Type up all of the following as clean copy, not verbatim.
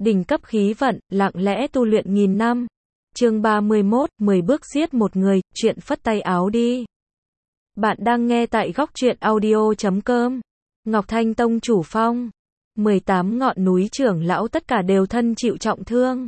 đỉnh cấp khí vận, lặng lẽ tu luyện nghìn năm. Chương 31, 10 bước giết một người, chuyện phất tay áo đi. Bạn đang nghe tại góc truyện audio.com. Ngọc Thanh Tông chủ phong. 18 ngọn núi trưởng lão tất cả đều thân chịu trọng thương.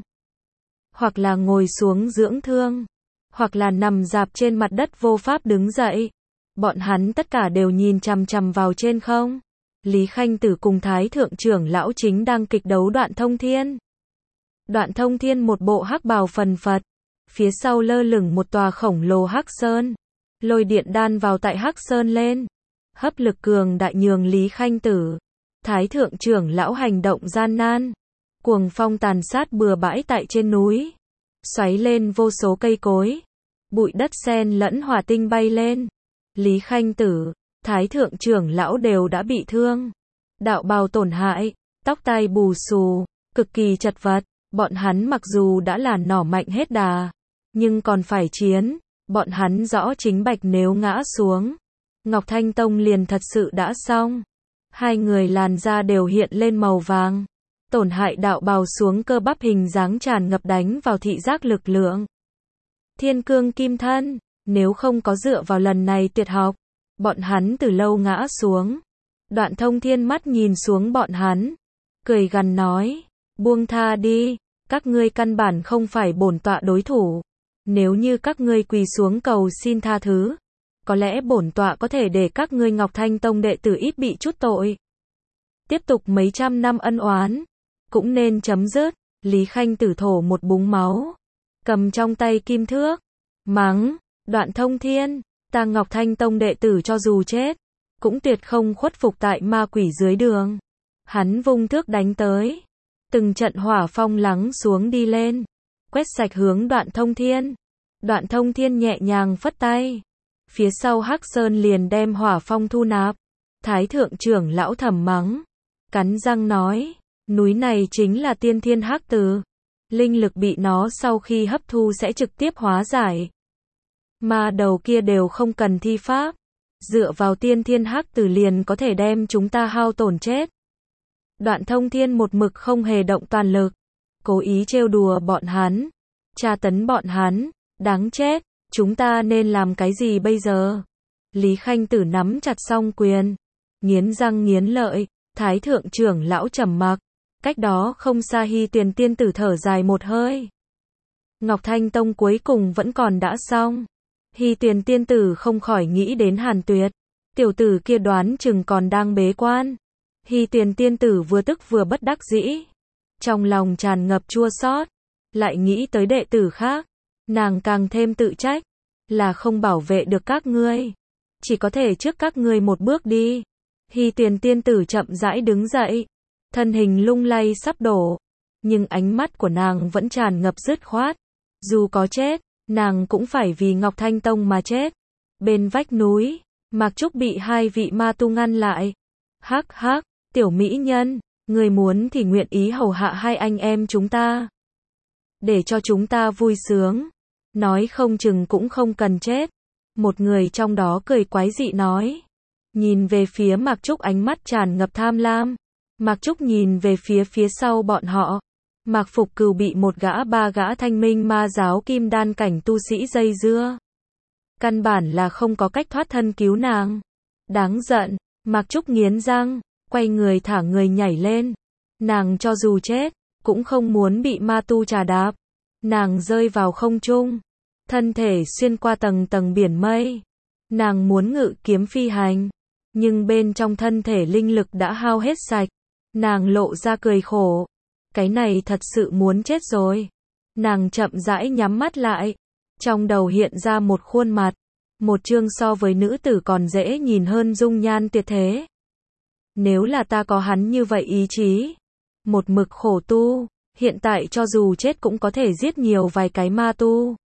Hoặc là ngồi xuống dưỡng thương. Hoặc là nằm rạp trên mặt đất vô pháp đứng dậy. Bọn hắn tất cả đều nhìn chằm chằm vào trên không. Lý Khanh Tử cùng Thái Thượng trưởng lão chính đang kịch đấu Đoạn Thông Thiên. Đoạn Thông Thiên một bộ hắc bào phần phật. Phía sau lơ lửng một tòa khổng lồ hắc sơn. Lôi điện đan vào tại hắc sơn lên. Hấp lực cường đại nhường Lý Khanh Tử, Thái Thượng trưởng lão hành động gian nan. Cuồng phong tàn sát bừa bãi tại trên núi. Xoáy lên vô số cây cối. Bụi đất sen lẫn hỏa tinh bay lên. Lý Khanh Tử, Thái Thượng trưởng lão đều đã bị thương. Đạo bào tổn hại, tóc tai bù xù, cực kỳ chật vật. Bọn hắn mặc dù đã là nỏ mạnh hết đà, nhưng còn phải chiến. Bọn hắn rõ chính bạch nếu ngã xuống, Ngọc Thanh Tông liền thật sự đã xong. Hai người làn da đều hiện lên màu vàng. Tổn hại đạo bào xuống cơ bắp hình dáng tràn ngập đánh vào thị giác lực lượng. Thiên cương kim thân, nếu không có dựa vào lần này tuyệt học, bọn hắn từ lâu ngã xuống. Đoạn Thông Thiên mắt nhìn xuống bọn hắn, cười gằn nói, buông tha đi, các ngươi căn bản không phải bổn tọa đối thủ. Nếu như các ngươi quỳ xuống cầu xin tha thứ, có lẽ bổn tọa có thể để các ngươi Ngọc Thanh Tông đệ tử ít bị chút tội. Tiếp tục mấy trăm năm ân oán, cũng nên chấm dứt. Lý Khanh Tử thổ một búng máu, cầm trong tay kim thước, mắng, Đoạn Thông Thiên, ta Ngọc Thanh Tông đệ tử cho dù chết, cũng tuyệt không khuất phục tại ma quỷ dưới đường. Hắn vung thước đánh tới, từng trận hỏa phong lắng xuống đi lên, quét sạch hướng Đoạn Thông Thiên. Đoạn Thông Thiên nhẹ nhàng phất tay, phía sau hắc sơn liền đem hỏa phong thu nạp. Thái Thượng trưởng lão thầm mắng, cắn răng nói, núi này chính là tiên thiên hắc từ, linh lực bị nó sau khi hấp thu sẽ trực tiếp hóa giải. Mà đầu kia đều không cần thi pháp, dựa vào tiên thiên hắc từ liền có thể đem chúng ta hao tổn chết. Đoạn Thông Thiên một mực không hề động toàn lực, cố ý trêu đùa bọn hắn, tra tấn bọn hắn, đáng chết, chúng ta nên làm cái gì bây giờ? Lý Khanh Tử nắm chặt song quyền, nghiến răng nghiến lợi. Thái Thượng trưởng lão trầm mặc, cách đó không xa Hy Tuyền tiên tử thở dài một hơi. Ngọc Thanh Tông cuối cùng vẫn còn đã xong. Hy Tuyền tiên tử không khỏi nghĩ đến Hàn Tuyệt, tiểu tử kia đoán chừng còn đang bế quan. Hy Tuyền tiên tử vừa tức vừa bất đắc dĩ, trong lòng tràn ngập chua xót, lại nghĩ tới đệ tử khác, nàng càng thêm tự trách, là không bảo vệ được các ngươi, chỉ có thể trước các ngươi một bước đi. Hy Tuyền tiên tử chậm rãi đứng dậy, thân hình lung lay sắp đổ, nhưng ánh mắt của nàng vẫn tràn ngập dứt khoát. Dù có chết, nàng cũng phải vì Ngọc Thanh Tông mà chết. Bên vách núi, Mạc Trúc bị hai vị ma tu ngăn lại. Hắc hắc, tiểu mỹ nhân, người muốn thì nguyện ý hầu hạ hai anh em chúng ta, để cho chúng ta vui sướng, nói không chừng cũng không cần chết. Một người trong đó cười quái dị nói, nhìn về phía Mạc Trúc ánh mắt tràn ngập tham lam. Mạc Trúc nhìn về phía sau bọn họ. Mạc Phục Cừu bị ba gã thanh minh ma giáo kim đan cảnh tu sĩ dây dưa. Căn bản là không có cách thoát thân cứu nàng. Đáng giận, Mạc Trúc nghiến răng, quay người thả người nhảy lên. Nàng cho dù chết, cũng không muốn bị ma tu trà đạp. Nàng rơi vào không trung, thân thể xuyên qua tầng tầng biển mây. Nàng muốn ngự kiếm phi hành, nhưng bên trong thân thể linh lực đã hao hết sạch. Nàng lộ ra cười khổ, cái này thật sự muốn chết rồi. Nàng chậm rãi nhắm mắt lại, trong đầu hiện ra một khuôn mặt, một chương so với nữ tử còn dễ nhìn hơn dung nhan tuyệt thế. Nếu là ta có hắn như vậy ý chí, một mực khổ tu, hiện tại cho dù chết cũng có thể giết nhiều vài cái ma tu.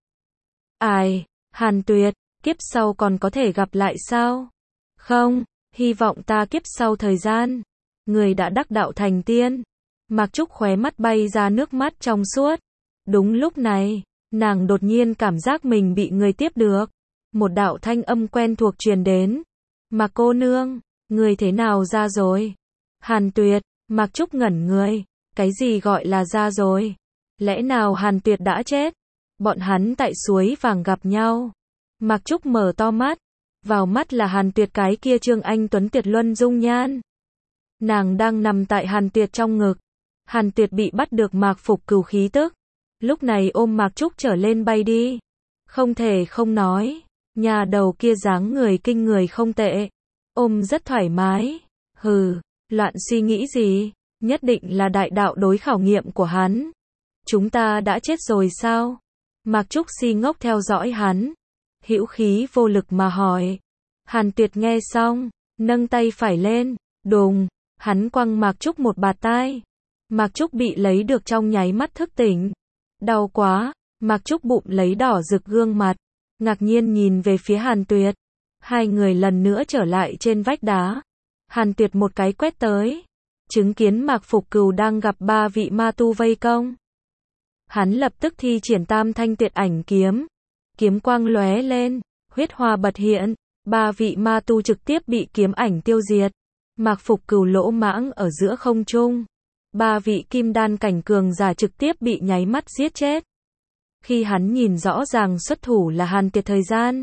Ai, Hàn Tuyệt, kiếp sau còn có thể gặp lại sao? Không, hy vọng ta kiếp sau thời gian, người đã đắc đạo thành tiên. Mạc Trúc khóe mắt bay ra nước mắt trong suốt. Đúng lúc này, nàng đột nhiên cảm giác mình bị người tiếp được. Một đạo thanh âm quen thuộc truyền đến. Mạc cô nương, người thế nào ra rồi? Hàn Tuyệt, Mạc Trúc ngẩn người, Cái gì gọi là ra rồi? Lẽ nào Hàn Tuyệt đã chết? Bọn hắn tại suối vàng gặp nhau. Mạc Trúc mở to mắt. Vào mắt là Hàn Tuyệt cái kia Trương Anh Tuấn tuyệt luân dung nhan. Nàng đang nằm tại Hàn Tuyệt trong ngực. Hàn Tuyệt bị bắt được Mạc Phục Cừu khí tức. Lúc này ôm Mạc Trúc trở lên bay đi. Không thể không nói. Nhà đầu kia dáng người kinh người không tệ. Ôm rất thoải mái. Hừ, loạn suy nghĩ gì? Nhất định là đại đạo đối khảo nghiệm của hắn. Chúng ta đã chết rồi sao? Mạc Trúc si ngốc theo dõi hắn. Hữu khí vô lực mà hỏi. Hàn Tuyệt nghe xong, nâng tay phải lên, đùng, hắn quăng Mạc Trúc một bạt tai. Mạc Trúc bị lấy được trong nháy mắt thức tỉnh. Đau quá, Mạc Trúc bụng lấy đỏ rực gương mặt, ngạc nhiên nhìn về phía Hàn Tuyệt. Hai người lần nữa trở lại trên vách đá. Hàn Tuyệt một cái quét tới, chứng kiến Mạc Phục Cừu đang gặp ba vị ma tu vây công. Hắn lập tức thi triển Tam Thanh Tuyệt Ảnh kiếm. Kiếm quang lóe lên, huyết hoa bật hiện, ba vị ma tu trực tiếp bị kiếm ảnh tiêu diệt. Mạc Phục Cừu lỗ mãng ở giữa không trung. Ba vị kim đan cảnh cường giả trực tiếp bị nháy mắt giết chết. Khi hắn nhìn rõ ràng xuất thủ là Hàn Tuyệt thời gian,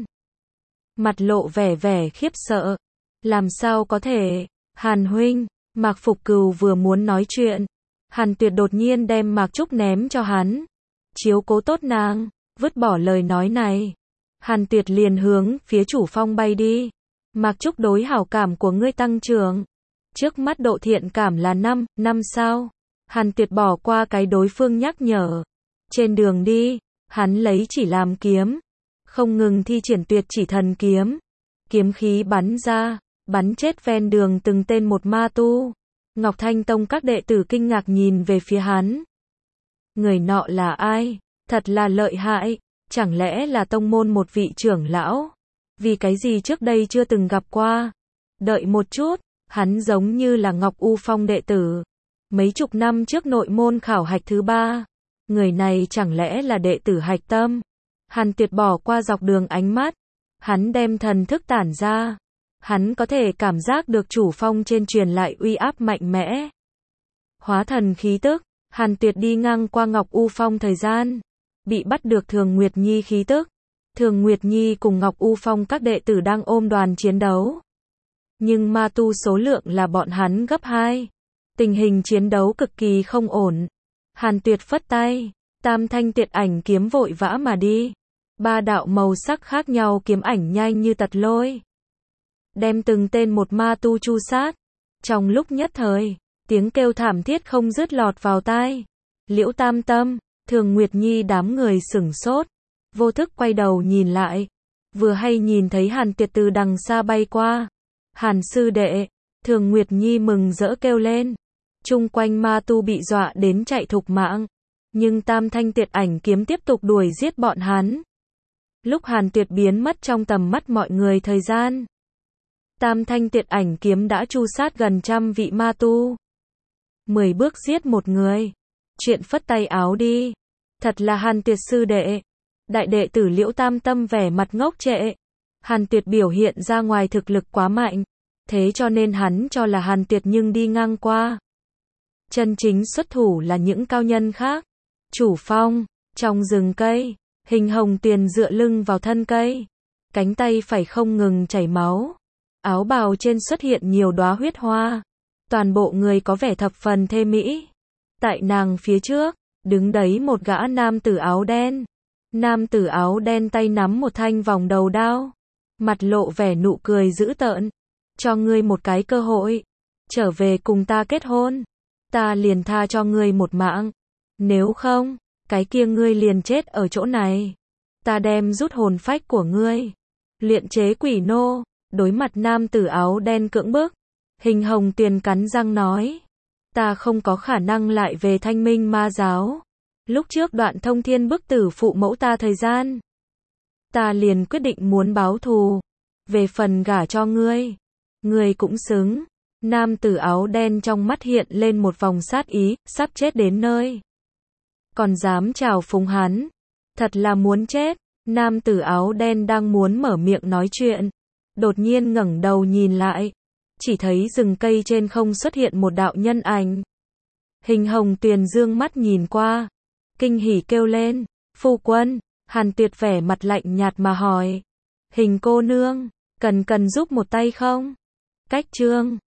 mặt lộ vẻ khiếp sợ. Làm sao có thể? Hàn huynh, Mạc Phục Cừu vừa muốn nói chuyện, Hàn Tuyệt đột nhiên đem Mạc Trúc ném cho hắn. Chiếu cố tốt nàng, vứt bỏ lời nói này. Hàn Tuyệt liền hướng phía chủ phong bay đi. Mạc Trúc đối hảo cảm của ngươi tăng trưởng. Trước mắt độ thiện cảm là 5 sao. Hàn Tuyệt bỏ qua cái đối phương nhắc nhở. Trên đường đi, hắn lấy chỉ làm kiếm. Không ngừng thi triển tuyệt chỉ thần kiếm. Kiếm khí bắn ra, bắn chết ven đường từng tên một ma tu. Ngọc Thanh Tông các đệ tử kinh ngạc nhìn về phía hắn. Người nọ là ai? Thật là lợi hại. Chẳng lẽ là tông môn một vị trưởng lão? Vì cái gì trước đây chưa từng gặp qua? Đợi một chút, hắn giống như là Ngọc U Phong đệ tử. Mấy chục năm trước nội môn khảo hạch thứ 3. Người này chẳng lẽ là đệ tử Hạch Tâm? Hàn Tuyệt bỏ qua dọc đường ánh mắt. Hắn đem thần thức tản ra. Hắn có thể cảm giác được chủ phong trên truyền lại uy áp mạnh mẽ. Hóa thần khí tức. Hàn Tuyệt đi ngang qua Ngọc U Phong thời gian. Bị bắt được Thường Nguyệt Nhi khí tức. Thường Nguyệt Nhi cùng Ngọc U Phong các đệ tử đang ôm đoàn chiến đấu. Nhưng ma tu số lượng là bọn hắn gấp 2. Tình hình chiến đấu cực kỳ không ổn. Hàn Tuyệt phất tay. Tam Thanh Tuyệt Ảnh kiếm vội vã mà đi. Ba đạo màu sắc khác nhau kiếm ảnh nhanh như tật lôi. Đem từng tên một ma tu chu sát. Trong lúc nhất thời, tiếng kêu thảm thiết không dứt lọt vào tai. Liễu Tam Tâm, Thường Nguyệt Nhi đám người sửng sốt. Vô thức quay đầu nhìn lại. Vừa hay nhìn thấy Hàn Tuyệt từ đằng xa bay qua. Hàn sư đệ, Thường Nguyệt Nhi mừng rỡ kêu lên. Chung quanh ma tu bị dọa đến chạy thục mạng. Nhưng Tam Thanh Tuyệt Ảnh kiếm tiếp tục đuổi giết bọn hắn. Lúc Hàn Tuyệt biến mất trong tầm mắt mọi người thời gian, Tam Thanh Tuyệt Ảnh kiếm đã chu sát gần trăm vị ma tu. 10 bước giết một người. Chuyện phất tay áo đi. Thật là Hàn Tuyệt sư đệ. Đại đệ tử Liễu Tam Tâm vẻ mặt ngốc trệ. Hàn Tuyệt biểu hiện ra ngoài thực lực quá mạnh. Thế cho nên hắn cho là Hàn Tuyệt nhưng đi ngang qua. Chân chính xuất thủ là những cao nhân khác. Chủ phong, trong rừng cây, Hình Hồng Tuyền dựa lưng vào thân cây. Cánh tay phải không ngừng chảy máu. Áo bào trên xuất hiện nhiều đóa huyết hoa. Toàn bộ người có vẻ thập phần thê mỹ. Tại nàng phía trước, đứng đấy một gã nam tử áo đen. Nam tử áo đen tay nắm một thanh vòng đầu đao. Mặt lộ vẻ nụ cười dữ tợn. Cho ngươi một cái cơ hội. Trở về cùng ta kết hôn. Ta liền tha cho ngươi một mạng. Nếu không, cái kia ngươi liền chết ở chỗ này. Ta đem rút hồn phách của ngươi. Luyện chế quỷ nô. Đối mặt nam tử áo đen cưỡng bức. Hình Hồng Tuyền cắn răng nói. Ta không có khả năng lại về Thanh Minh ma giáo. Lúc trước Đoạn Thông Thiên bức tử phụ mẫu ta thời gian. Ta liền quyết định muốn báo thù. Về phần gả cho ngươi. Ngươi cũng xứng. Nam tử áo đen trong mắt hiện lên một vòng sát ý, sắp chết đến nơi. Còn dám chào phúng hắn. Thật là muốn chết. Nam tử áo đen đang muốn mở miệng nói chuyện. Đột nhiên ngẩng đầu nhìn lại. Chỉ thấy rừng cây trên không xuất hiện một đạo nhân ảnh. Hình Hồng Tuyền dương mắt nhìn qua, kinh hỉ kêu lên, phu quân. Hàn Tuyệt vẻ mặt lạnh nhạt mà hỏi, Hình cô nương, cần giúp một tay không? Cách Trương